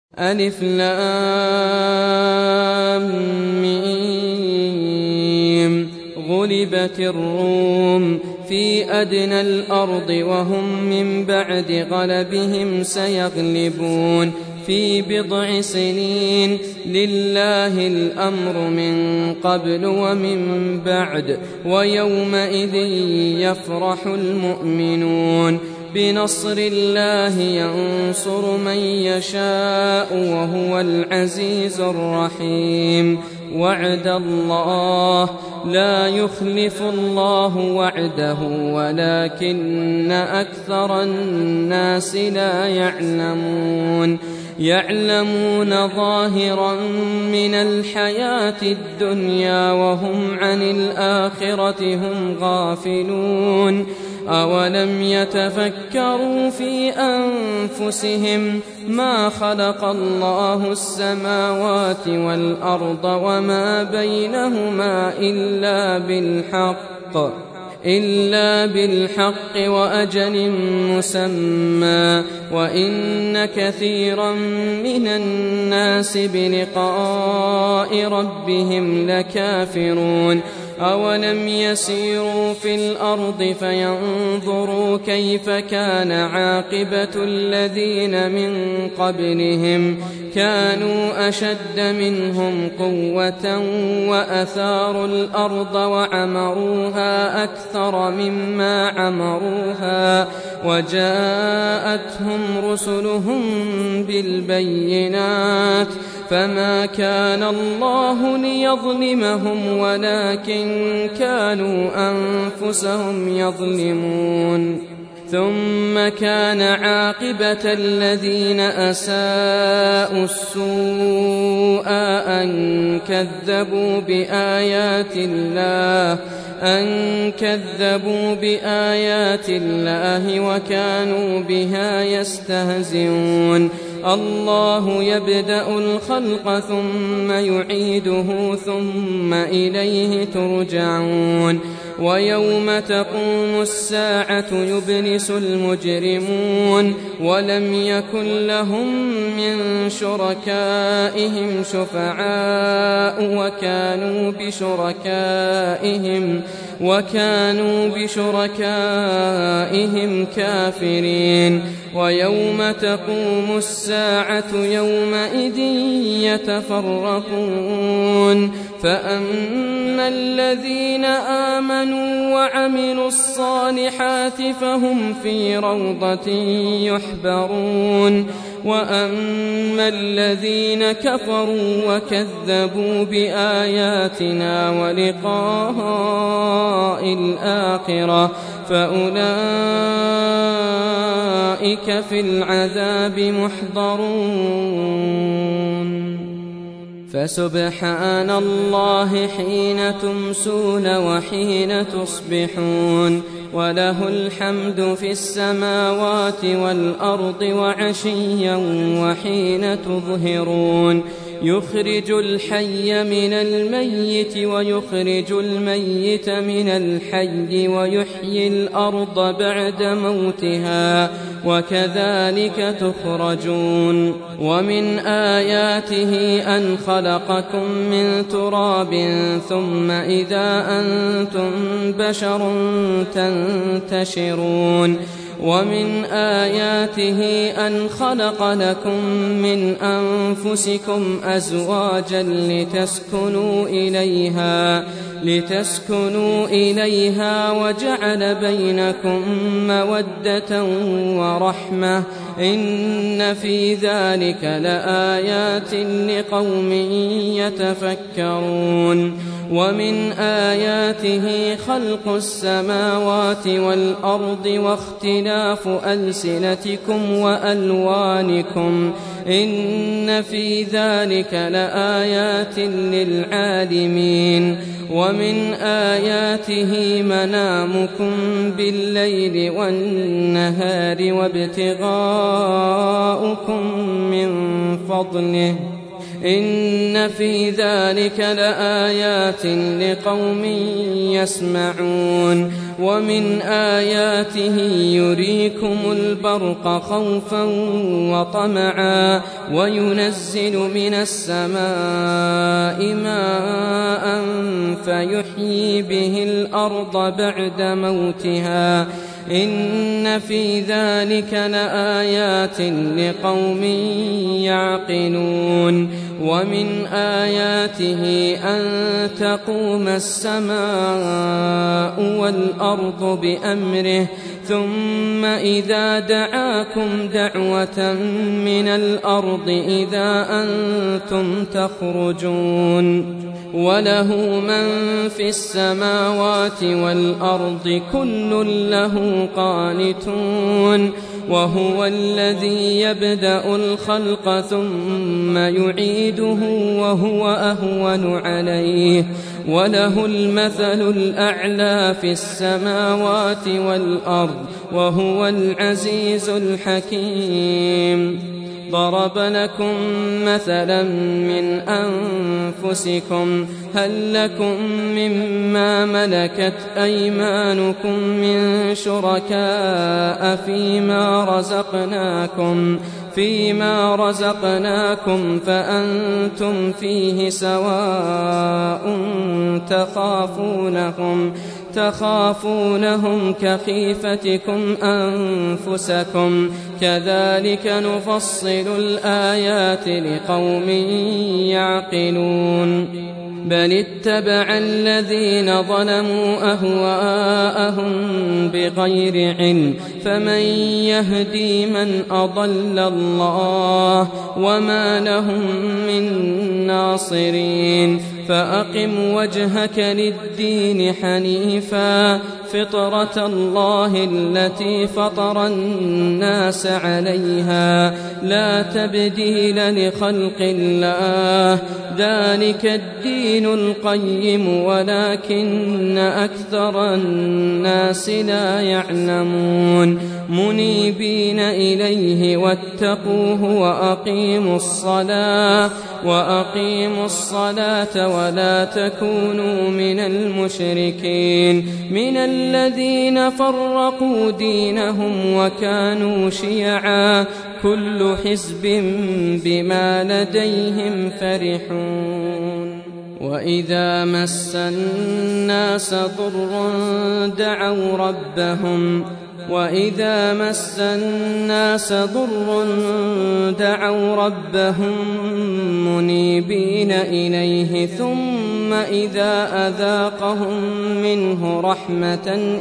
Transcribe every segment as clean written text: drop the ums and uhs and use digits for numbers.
ألف لام ميم. غلبت الروم في أدنى الأرض وهم من بعد غلبهم سيغلبون في بضع سنين. لله الأمر من قبل ومن بعد ويومئذ يفرح المؤمنون. بنصر الله ينصر من يشاء وهو العزيز الرحيم. وعد الله لا يخلف الله وعده ولكن أكثر الناس لا يعلمون ظاهرا من الحياة الدنيا وهم عن الآخرة هم غافلون. أولم يتفكروا في أنفسهم ما خلق الله السماوات والأرض وما بينهما إلا بالحق وأجل مسمى وإن كثيرا من الناس بلقاء ربهم لكافرون. أولم يسيروا في الأرض فينظروا كيف كان عاقبة الذين من قبلهم كانوا أشد منهم قوة وأثاروا الأرض وعمروها أكثر مما عمروها وجاءتهم رسلهم بالبينات فما كان الله ليظلمهم ولكن كانوا أنفسهم يظلمون. ثم كان عاقبة الذين أساءوا السوء أن كذبوا بآيات الله وكانوا بها يستهزئون. الله يبدأ الخلق ثم يعيده ثم إليه ترجعون. ويوم تقوم الساعة يبلس المجرمون ولم يكن لهم من شركائهم شفعاء وكانوا بشركائهم كافرين. ويوم تقوم الساعة يومئذ يتفرقون فأما الذين آمنوا وعملوا الصالحات فهم في روضة يحبرون. وأما الذين كفروا وكذبوا بآياتنا ولقاء الآخرة فأولئك في العذاب محضرون. فسبحان الله حين تمسون وحين تصبحون وله الحمد في السماوات والأرض وعشيا وحين تظهرون. يخرج الحي من الميت ويخرج الميت من الحي ويحيي الأرض بعد موتها وكذلك تخرجون. ومن آياته أن خلقكم من تراب ثم إذا أنتم بشر تنتشرون. ومن آياته أن خلق لكم من أنفسكم أزواجا لتسكنوا إليها وجعل بينكم مودة ورحمة إن في ذلك لآيات لقوم يتفكرون. ومن آياته خلق السماوات والأرض واختلاف ألسنتكم وألوانكم إن في ذلك لآيات للعالمين. ومن آياته منامكم بالليل والنهار وابتغاؤكم من فضله إن في ذلك لآيات لقوم يسمعون ومن آياته يريكم البرق خوفا وطمعا وينزل من السماء ماء فيحيي به الأرض بعد موتها إن في ذلك لآيات لقوم يعقلون ومن آياته أن تقوم السماء والأرض بأمره ثم إذا دعاكم دعوة من الأرض إذا أنتم تخرجون وله من في السماوات والأرض كل له قانتون وهو الذي يبدأ الخلق ثم يعيده وهو أهون عليه وله المثل الأعلى في السماوات والأرض وهو العزيز الحكيم ضرب لكم مثلا من أنفسكم هل لكم مما ملكت أيمانكم من شركاء فيما رزقناكم فأنتم فيه سواء تخافونهم كخيفتكم أنفسكم كذلك نفصل الآيات لقوم يعقلون بل اتبع الذين ظلموا أهواءهم بغير علم فمن يهدي من أضل الله وما لهم من ناصرين فأقم وجهك للدين حنيفا فطرة الله التي فطر الناس عليها لا تبديل لخلق الله ذلك الدين القيم ولكن أكثر الناس لا يعلمون منيبين إليه واتقوه وأقيموا الصلاة ولا تكونوا من المشركين من الذين فرقوا دينهم وكانوا شيعا كل حزب بما لديهم فرحون وإذا مس الناس ضر دعوا ربهم منيبين إليه ثم إذا أذاقهم منه رحمة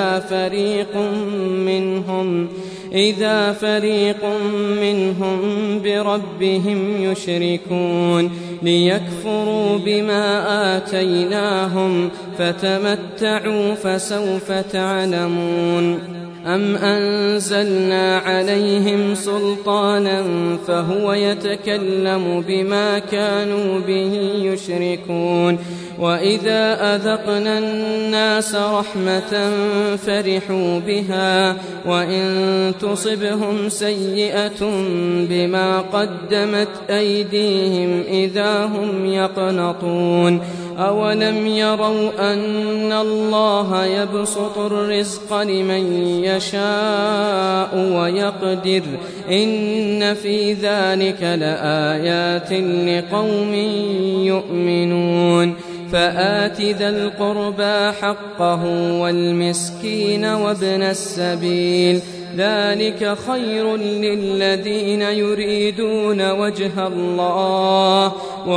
إذا فريق منهم بربهم يشركون ليكفروا بما آتيناهم فتمتعوا فسوف تعلمون أم أنزلنا عليهم سلطانا فهو يتكلم بما كانوا به يشركون وإذا أذقنا الناس رحمة فرحوا بها وإن تصبهم سيئة بما قدمت أيديهم إذا هم يقنطون أولم يروا أن الله يبسط الرزق لمن يشاء ويقدر إن في ذلك لآيات لقوم يؤمنون فآت ذا القربى حقه والمسكين وابن السبيل ذلك خير للذين يريدون وجه الله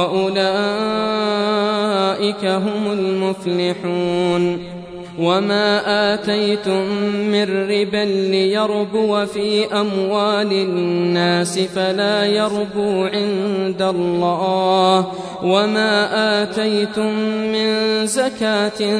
وأولئك هم المفلحون وما آتيتم من ربا ليربو في أموال الناس فلا يربو عند الله وما آتيتم من زكاة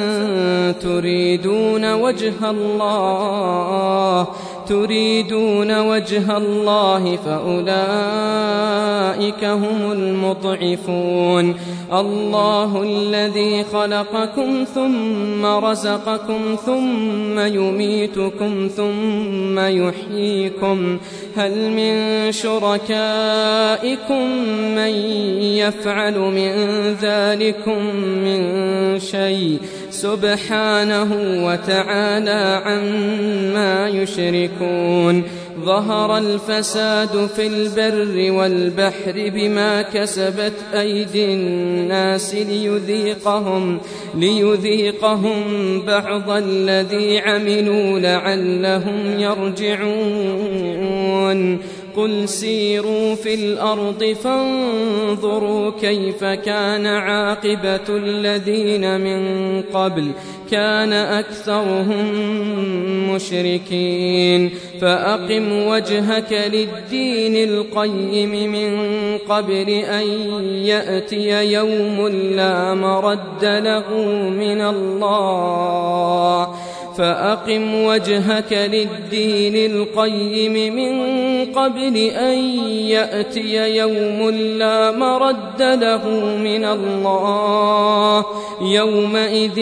تريدون وجه الله فأولئك فأولئك هم المضعفون. الله الذي خلقكم ثم رزقكم ثم يميتكم ثم يحييكم هل من شركائكم من يفعل من ذلكم من شيء سبحانه وتعالى عما يشركون. ظهر الفساد في البر والبحر بما كسبت أيدي الناس ليذيقهم بعض الذي عملوا لعلهم يرجعون. قل سيروا في الأرض فانظروا كيف كان عاقبة الذين من قبل كان أكثرهم مشركين. فأقم وجهك للدين القيم من قبل أن يأتي يوم لا مرد له من الله فأقم وجهك للدين القيم من قبل أن يأتي يوم لا مرد له من الله يومئذ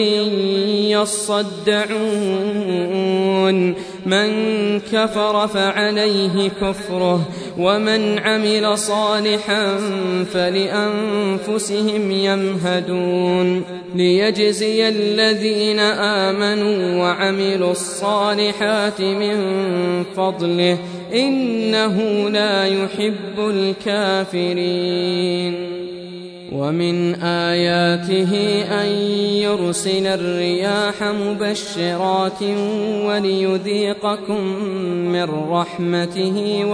يصدعون. من كفر فعليه كفره ومن عمل صالحا فلأنفسهم يمهدون. ليجزي الذين آمنوا وعملوا الصالحات من فضله إنه لا يحب الكافرين. ومن آياته أن يرسل الرياح مبشرات وليذيقكم من رحمته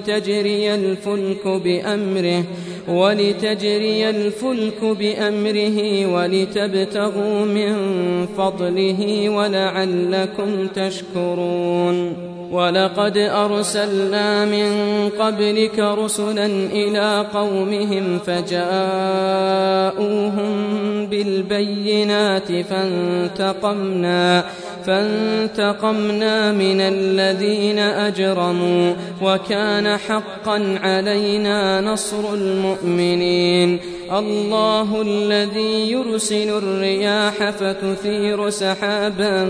ولتجري الفلك بأمره ولتبتغوا من فضله ولعلكم تشكرون. ولقد أرسلنا من قبلك رسلا إلى قومهم فجاءوهم بالبينات فانتقمنا من الذين أجرموا وكان حقا علينا نصر المؤمنين. الله الذي يرسل الرياح فتثير سحابا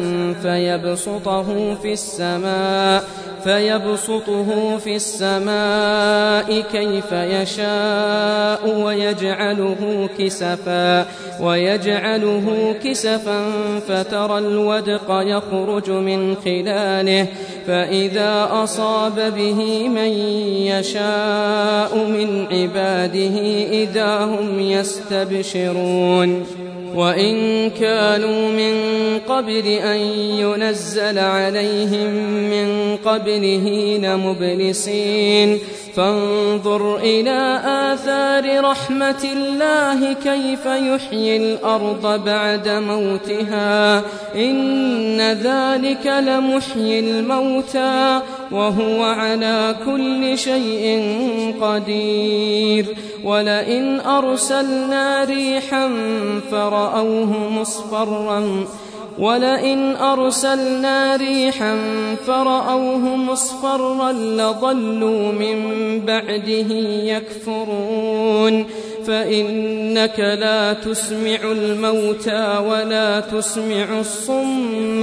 فيبسطه في السماء كيف يشاء ويجعله كسفا فترى الودق يخرج من خلاله فإذا أصاب به من يشاء من عباده إذا هم يستبشرون. وإن كانوا من قبل أن ينزل عليهم من قبله لمبلسين. فانظر إلى آثار رحمة الله كيف يحيي الأرض بعد موتها إن ذلك لمحيي الموتى وهو على كل شيء قدير. ولئن أرسلنا ريحا فرأوه مصفرا لظلوا من بعده يكفرون. فإنك لا تسمع الموتى ولا تسمع الصم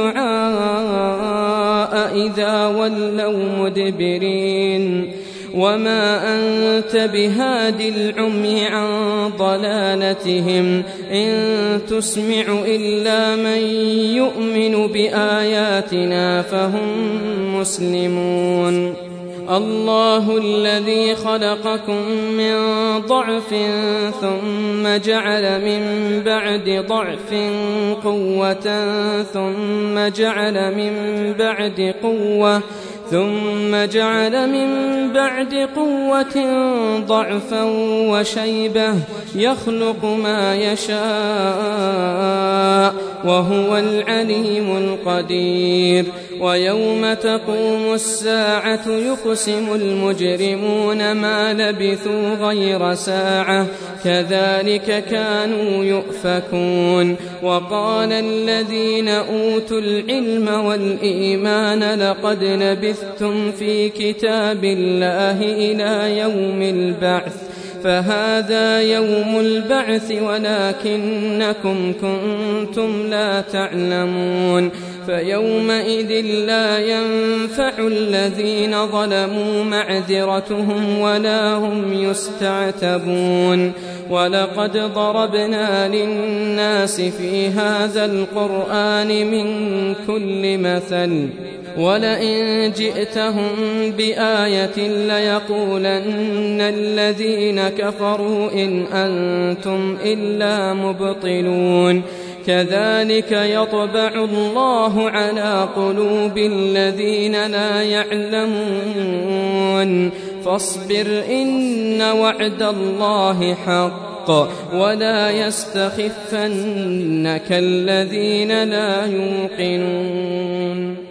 الدعاء إذا ولوا مدبرين. وما أنت بهاد العمي عن ضلالتهم إن تسمع إلا من يؤمن بآياتنا فهم مسلمون. الله الذي خلقكم من ضعف ثم جعل من بعد ضعف قوة ثم جعل من بعد قوة ضعفا وشيبة يخلق ما يشاء وهو العليم القدير. ويوم تقوم الساعة يقسم المجرمون ما لبثوا غير ساعة كذلك كانوا يؤفكون. وقال الذين أوتوا العلم والإيمان لقد لبثتم في كتاب الله إلى يوم البعث فهذا يوم البعث ولكنكم كنتم لا تعلمون فيومئذ لا ينفع الذين ظلموا معذرتهم ولا هم يستعتبون ولقد ضربنا للناس في هذا القرآن من كل مثل ولئن جئتهم بآية ليقولن الذين كفروا إن أنتم إلا مبطلون كذلك يطبع الله على قلوب الذين لا يعلمون فاصبر إن وعد الله حق ولا يستخفنك الذين لا يوقنون